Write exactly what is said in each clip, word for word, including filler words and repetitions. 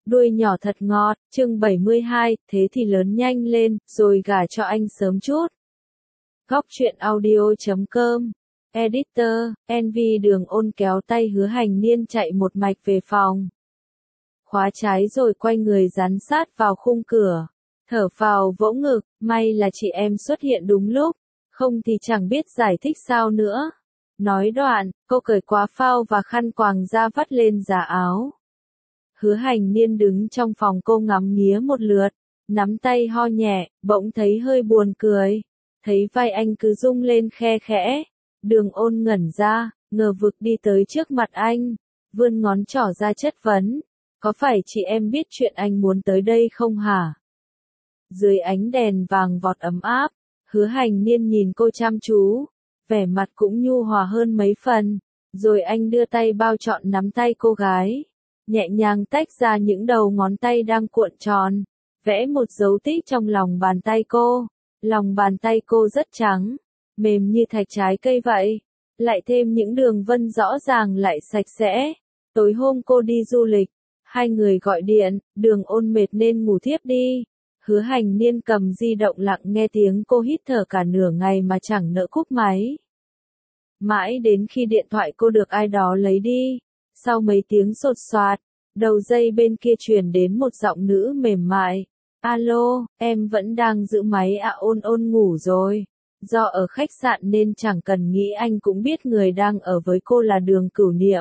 Đuôi nhỏ thật ngọt, chương bảy mươi hai, thế thì lớn nhanh lên, rồi gả cho anh sớm chút. Góc truyện audio chấm com, Editor, en vê Đường Ôn kéo tay Hứa Hành Niên chạy một mạch về phòng. Khóa trái rồi quay người dán sát vào khung cửa. Thở phào vỗ ngực, may là chị em xuất hiện đúng lúc, không thì chẳng biết giải thích sao nữa. Nói đoạn, cô cởi quá phao và khăn quàng ra vắt lên giá áo. Hứa Hành Niên đứng trong phòng cô ngắm nghía một lượt, nắm tay ho nhẹ, bỗng thấy hơi buồn cười. Thấy vai anh cứ rung lên khe khẽ. Đường Ôn ngẩn ra, ngờ vực đi tới trước mặt anh, vươn ngón trỏ ra chất vấn. Có phải chị em biết chuyện anh muốn tới đây không hả? Dưới ánh đèn vàng vọt ấm áp, Hứa Hành Niên nhìn cô chăm chú, vẻ mặt cũng nhu hòa hơn mấy phần. Rồi anh đưa tay bao trọn nắm tay cô gái, nhẹ nhàng tách ra những đầu ngón tay đang cuộn tròn, vẽ một dấu tích trong lòng bàn tay cô. Lòng bàn tay cô rất trắng, mềm như thạch trái cây vậy, lại thêm những đường vân rõ ràng lại sạch sẽ. Tối hôm cô đi du lịch, hai người gọi điện, Đường Ôn mệt nên ngủ thiếp đi. Hứa Hành Niên cầm di động lặng nghe tiếng cô hít thở cả nửa ngày mà chẳng nỡ cúp máy. Mãi đến khi điện thoại cô được ai đó lấy đi, sau mấy tiếng sột soạt, đầu dây bên kia truyền đến một giọng nữ mềm mại. Alo, em vẫn đang giữ máy ạ. Ôn Ôn ngủ rồi. Do ở khách sạn nên chẳng cần nghĩ anh cũng biết người đang ở với cô là Đường Cửu Niệm.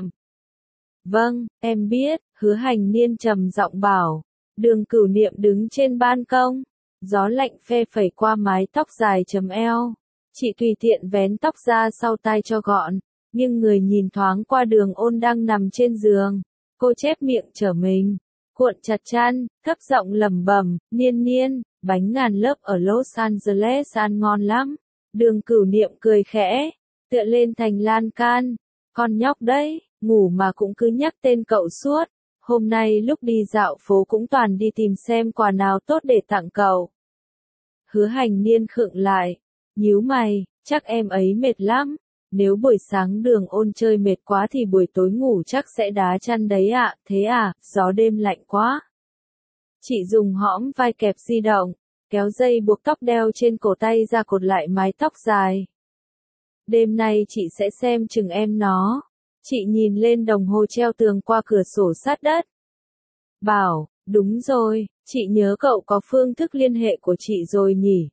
Vâng, em biết, Hứa Hành Niên trầm giọng bảo. Đường Cửu Niệm đứng trên ban công, gió lạnh phe phẩy qua mái tóc dài chấm eo. Chị tùy tiện vén tóc ra sau tai cho gọn, nhưng người nhìn thoáng qua Đường Ôn đang nằm trên giường. Cô chép miệng trở mình, cuộn chặt chăn, thấp giọng lẩm bẩm, Niên Niên, bánh ngàn lớp ở Los Angeles ăn ngon lắm. Đường Cửu Niệm cười khẽ, tựa lên thành lan can. Con nhóc đấy, ngủ mà cũng cứ nhắc tên cậu suốt. Hôm nay lúc đi dạo phố cũng toàn đi tìm xem quà nào tốt để tặng cậu. Hứa Hành Niên khựng lại, nhíu mày, chắc em ấy mệt lắm. Nếu buổi sáng Đường Ôn chơi mệt quá thì buổi tối ngủ chắc sẽ đá chăn đấy ạ. À, thế à, gió đêm lạnh quá. Chị dùng hõm vai kẹp di động, kéo dây buộc tóc đeo trên cổ tay ra cột lại mái tóc dài. Đêm nay chị sẽ xem chừng em nó. Chị nhìn lên đồng hồ treo tường qua cửa sổ sát đất. Bảo, đúng rồi, chị nhớ cậu có phương thức liên hệ của chị rồi nhỉ?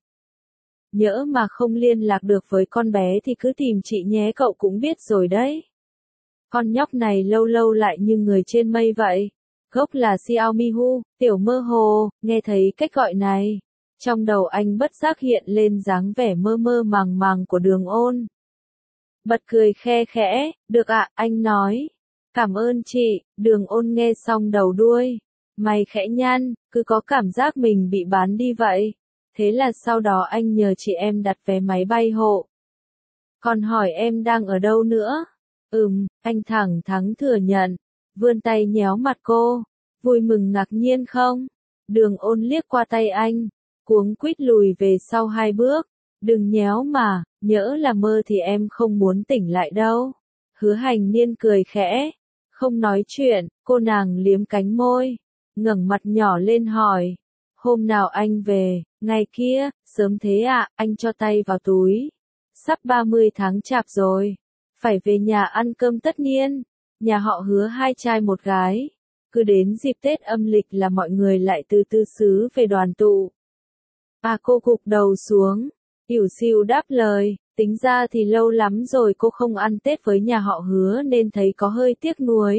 Nhỡ mà không liên lạc được với con bé thì cứ tìm chị nhé, cậu cũng biết rồi đấy. Con nhóc này lâu lâu lại như người trên mây vậy. Gốc là Xiaomi Hu, tiểu mơ hồ, nghe thấy cách gọi này. Trong đầu anh bất giác hiện lên dáng vẻ mơ mơ màng màng của Đường Ôn. Bật cười khe khẽ, được ạ, anh nói. Cảm ơn chị. Đường Ôn nghe xong đầu đuôi. Mày khẽ nhăn, cứ có cảm giác mình bị bán đi vậy. Thế là sau đó anh nhờ chị em đặt vé máy bay hộ. Còn hỏi em đang ở đâu nữa? Ừm, anh thẳng thắn thừa nhận. Vươn tay nhéo mặt cô. Vui mừng ngạc nhiên không? Đường Ôn liếc qua tay anh, cuống quýt lùi về sau hai bước. Đừng nhéo mà, nhỡ là mơ thì em không muốn tỉnh lại đâu. Hứa Hành Niên cười khẽ. Không nói chuyện, cô nàng liếm cánh môi, ngẩng mặt nhỏ lên hỏi. Hôm nào anh về? Ngày kia, sớm thế ạ. À, anh cho tay vào túi. Sắp ba mươi tháng chạp rồi. Phải về nhà ăn cơm tất niên. Nhà họ Hứa hai trai một gái. Cứ đến dịp Tết âm lịch là mọi người lại từ tư xứ về đoàn tụ. À, cô gục đầu xuống, ỉu xìu đáp lời. Tính ra thì lâu lắm rồi cô không ăn Tết với nhà họ Hứa nên thấy có hơi tiếc nuối.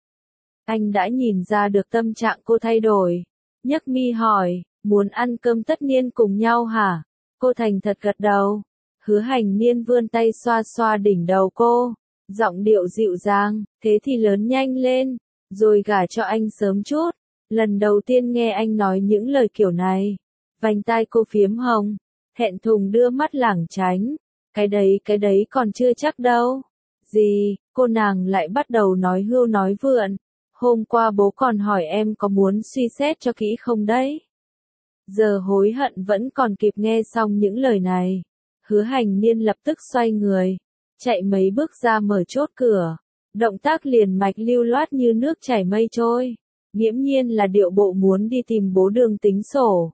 Anh đã nhìn ra được tâm trạng cô thay đổi. Nhấc mi hỏi, muốn ăn cơm tất niên cùng nhau hả? Cô thành thật gật đầu. Hứa Hành Niên vươn tay xoa xoa đỉnh đầu cô, giọng điệu dịu dàng, thế thì lớn nhanh lên, rồi gả cho anh sớm chút. Lần đầu tiên nghe anh nói những lời kiểu này, vành tai cô phiếm hồng, thẹn thùng đưa mắt lảng tránh. Cái đấy cái đấy còn chưa chắc đâu. Gì? Cô nàng lại bắt đầu nói hưu nói vượn. Hôm qua bố còn hỏi em có muốn suy xét cho kỹ không đấy. Giờ hối hận vẫn còn kịp. Nghe xong những lời này, Hứa Hành Niên lập tức xoay người, chạy mấy bước ra mở chốt cửa. Động tác liền mạch lưu loát như nước chảy mây trôi. nghiễm nhiên là điệu bộ muốn đi tìm bố Đường tính sổ.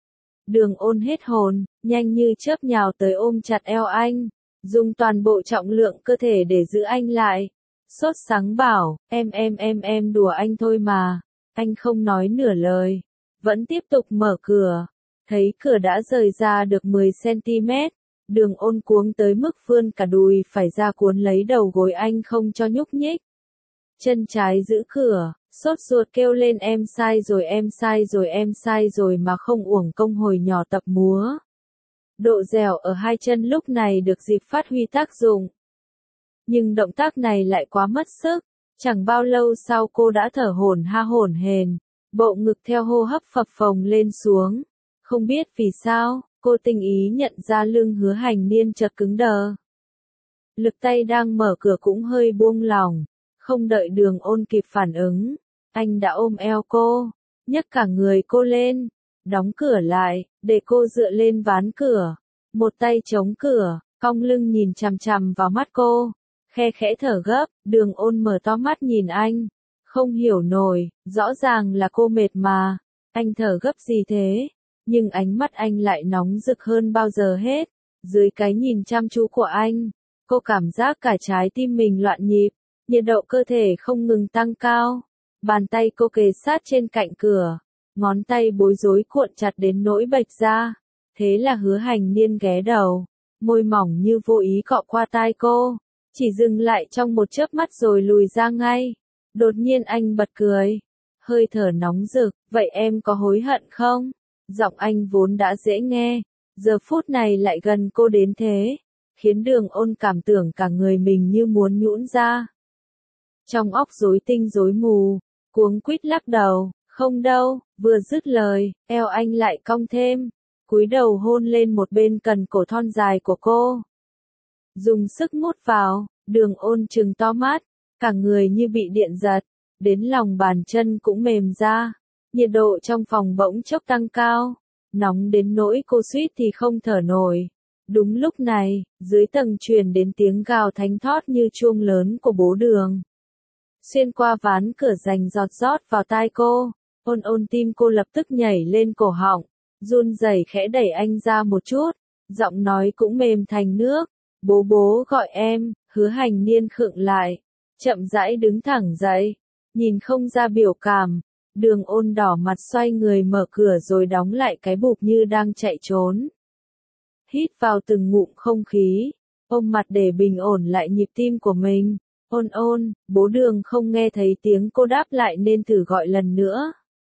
Đường Ôn hết hồn, nhanh như chớp nhào tới ôm chặt eo anh, dùng toàn bộ trọng lượng cơ thể để giữ anh lại. Sốt sắng bảo, em em em em đùa anh thôi mà. Anh không nói nửa lời, vẫn tiếp tục mở cửa. Thấy cửa đã rời ra được mười xăng-ti-mét, Đường Ôn cuống tới mức vươn cả đùi phải ra cuốn lấy đầu gối anh không cho nhúc nhích. Chân trái giữ cửa, sốt ruột kêu lên em sai rồi em sai rồi em sai rồi mà không uổng công hồi nhỏ tập múa. Độ dẻo ở hai chân lúc này được dịp phát huy tác dụng. Nhưng động tác này lại quá mất sức, chẳng bao lâu sau cô đã thở hổn ha hổn hển, bộ ngực theo hô hấp phập phồng lên xuống. Không biết vì sao, cô tinh ý nhận ra lưng Hứa Hành Niên chợt cứng đờ. Lực tay đang mở cửa cũng hơi buông lỏng, không đợi Đường Ôn kịp phản ứng, anh đã ôm eo cô, nhấc cả người cô lên, đóng cửa lại, để cô dựa lên ván cửa, một tay chống cửa, cong lưng nhìn chằm chằm vào mắt cô, khe khẽ thở gấp. Đường Ôn mở to mắt nhìn anh, không hiểu nổi, rõ ràng là cô mệt mà, anh thở gấp gì thế? Nhưng ánh mắt anh lại nóng rực hơn bao giờ hết. Dưới cái nhìn chăm chú của anh, cô cảm giác cả trái tim mình loạn nhịp, nhiệt độ cơ thể không ngừng tăng cao. Bàn tay cô kề sát trên cạnh cửa, ngón tay bối rối cuộn chặt đến nỗi bệch ra. Thế là Hứa Hành Niên ghé đầu, môi mỏng như vô ý cọ qua tai cô, chỉ dừng lại trong một chớp mắt rồi lùi ra ngay. Đột nhiên anh bật cười, hơi thở nóng rực, vậy em có hối hận không? Giọng anh vốn đã dễ nghe, giờ phút này lại gần cô đến thế, khiến Đường Ôn cảm tưởng cả người mình như muốn nhũn ra. Trong óc rối tinh rối mù, cuống quýt lắc đầu, không đâu, vừa dứt lời, eo anh lại cong thêm, cúi đầu hôn lên một bên cần cổ thon dài của cô. Dùng sức mút vào, Đường Ôn trừng to mắt, cả người như bị điện giật, đến lòng bàn chân cũng mềm ra. Nhiệt độ trong phòng bỗng chốc tăng cao, nóng đến nỗi cô suýt thì không thở nổi. Đúng lúc này, dưới tầng truyền đến tiếng gào thánh thót như chuông lớn của bố Đường. Xuyên qua ván cửa rành giọt rót vào tai cô, Ôn Ôn tim cô lập tức nhảy lên cổ họng, run rẩy khẽ đẩy anh ra một chút, giọng nói cũng mềm thành nước. Bố bố gọi em. Hứa Hành Niên khựng lại, chậm rãi đứng thẳng dậy, nhìn không ra biểu cảm. Đường Ôn đỏ mặt xoay người mở cửa rồi đóng lại cái bụp như đang chạy trốn. Hít vào từng ngụm không khí, ôm mặt để bình ổn lại nhịp tim của mình. Ôn Ôn, bố Đường không nghe thấy tiếng cô đáp lại nên thử gọi lần nữa.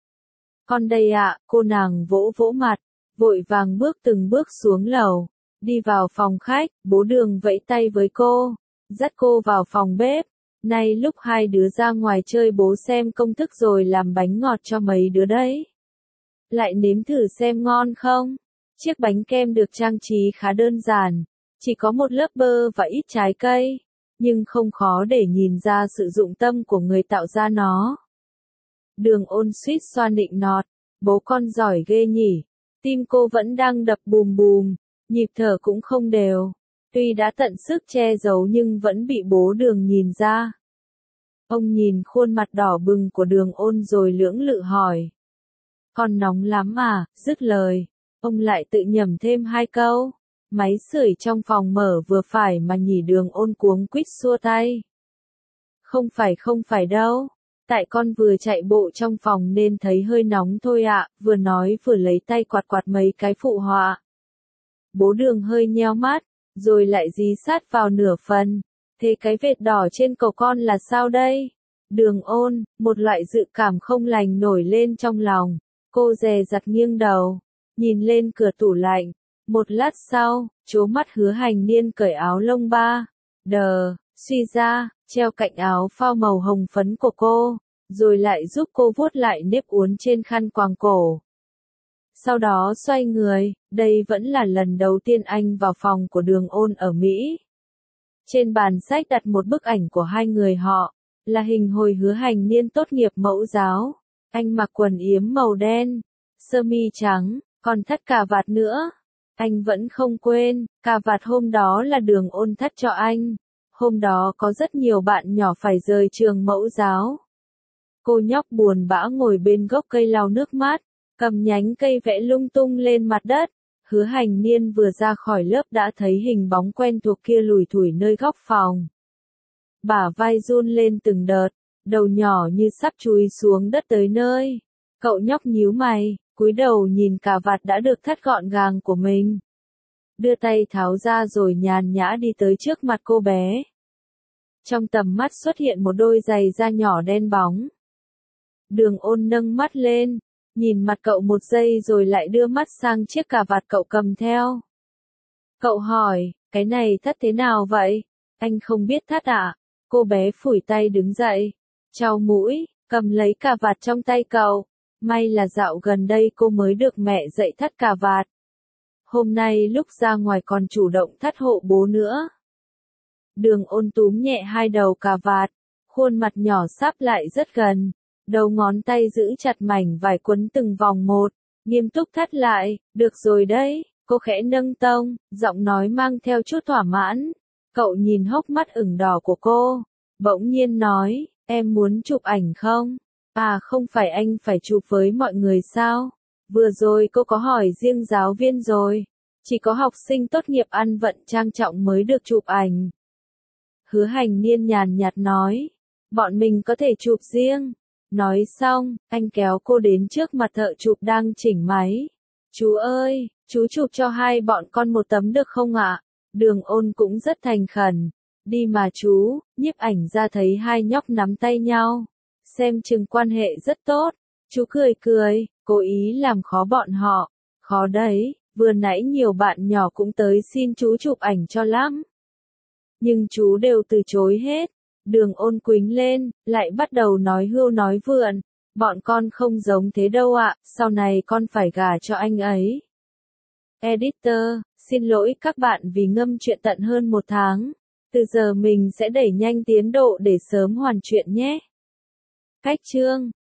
Con đây ạ, cô nàng vỗ vỗ mặt, vội vàng bước từng bước xuống lầu, đi vào phòng khách. Bố Đường vẫy tay với cô, dắt cô vào phòng bếp. Nay lúc hai đứa ra ngoài chơi bố xem công thức rồi làm bánh ngọt cho mấy đứa đấy. Lại nếm thử xem ngon không? Chiếc bánh kem được trang trí khá đơn giản, chỉ có một lớp bơ và ít trái cây, nhưng không khó để nhìn ra sự dụng tâm của người tạo ra nó. Đường Ôn suýt xoa nịnh nọt, bố con giỏi ghê nhỉ. Tim cô vẫn đang đập bùm bùm, nhịp thở cũng không đều. Tuy đã tận sức che giấu nhưng vẫn bị bố Đường nhìn ra. Ông nhìn khuôn mặt đỏ bừng của Đường Ôn rồi lưỡng lự hỏi. Con nóng lắm à? Dứt lời, ông lại tự nhẩm thêm hai câu. Máy sưởi trong phòng mở vừa phải mà nhỉ. Đường Ôn cuống quýt xua tay. Không phải không phải đâu. Tại con vừa chạy bộ trong phòng nên thấy hơi nóng thôi ạ. Vừa nói vừa lấy tay quạt quạt mấy cái phụ họa. Bố Đường hơi nheo mắt, rồi lại dí sát vào nửa phần. Thế cái vệt đỏ trên cổ con là sao đây? Đường Ôn, một loại dự cảm không lành nổi lên trong lòng. Cô dè dặt nghiêng đầu, nhìn lên cửa tủ lạnh. Một lát sau, trố mắt Hứa Hành Niên cởi áo lông ba. Đờ, suy ra, treo cạnh áo phao màu hồng phấn của cô, rồi lại giúp cô vuốt lại nếp uốn trên khăn quàng cổ. Sau đó xoay người, đây vẫn là lần đầu tiên anh vào phòng của Đường Ôn ở Mỹ. Trên bàn sách đặt một bức ảnh của hai người họ, là hình hồi Hứa Hành Niên tốt nghiệp mẫu giáo. Anh mặc quần yếm màu đen, sơ mi trắng, còn thắt cà vạt nữa. Anh vẫn không quên, cà vạt hôm đó là Đường Ôn thắt cho anh. Hôm đó có rất nhiều bạn nhỏ phải rời trường mẫu giáo. Cô nhóc buồn bã ngồi bên gốc cây lau nước mắt, cầm nhánh cây vẽ lung tung lên mặt đất. Hứa Hành Niên vừa ra khỏi lớp đã thấy hình bóng quen thuộc kia lủi thủi nơi góc phòng. Bả vai run lên từng đợt, đầu nhỏ như sắp chúi xuống đất tới nơi. Cậu nhóc nhíu mày, cúi đầu nhìn cà vạt đã được thắt gọn gàng của mình. Đưa tay tháo ra rồi nhàn nhã đi tới trước mặt cô bé. Trong tầm mắt xuất hiện một đôi giày da nhỏ đen bóng. Đường Ôn nâng mắt lên, nhìn mặt cậu một giây rồi lại đưa mắt sang chiếc cà vạt cậu cầm theo. Cậu hỏi, cái này thắt thế nào vậy? Anh không biết thắt à? Cô bé phủi tay đứng dậy, chau mũi, cầm lấy cà vạt trong tay cậu. May là dạo gần đây cô mới được mẹ dạy thắt cà vạt. Hôm nay lúc ra ngoài còn chủ động thắt hộ bố nữa. Đường Ôn túm nhẹ hai đầu cà vạt, khuôn mặt nhỏ sáp lại rất gần. Đầu ngón tay giữ chặt mảnh vải quấn từng vòng một, nghiêm túc thắt lại, được rồi đấy, cô khẽ nâng tông, giọng nói mang theo chút thỏa mãn. Cậu nhìn hốc mắt ửng đỏ của cô, bỗng nhiên nói, em muốn chụp ảnh không? À không phải anh phải chụp với mọi người sao? Vừa rồi cô có hỏi riêng giáo viên rồi, chỉ có học sinh tốt nghiệp ăn vận trang trọng mới được chụp ảnh. Hứa Hành Niên nhàn nhạt nói, bọn mình có thể chụp riêng. Nói xong, anh kéo cô đến trước mặt thợ chụp đang chỉnh máy. Chú ơi, chú chụp cho hai bọn con một tấm được không ạ? Đường Ôn cũng rất thành khẩn. Đi mà chú, nhiếp ảnh ra thấy hai nhóc nắm tay nhau. Xem chừng quan hệ rất tốt. Chú cười cười, cố ý làm khó bọn họ. Khó đấy, vừa nãy nhiều bạn nhỏ cũng tới xin chú chụp ảnh cho lắm. Nhưng chú đều từ chối hết. Đường Ôn quính lên, lại bắt đầu nói hưu nói vượn. Bọn con không giống thế đâu ạ, sau này con phải gả cho anh ấy. Editor, xin lỗi các bạn vì ngâm chuyện tận hơn một tháng. Từ giờ mình sẽ đẩy nhanh tiến độ để sớm hoàn chuyện nhé. Cách chương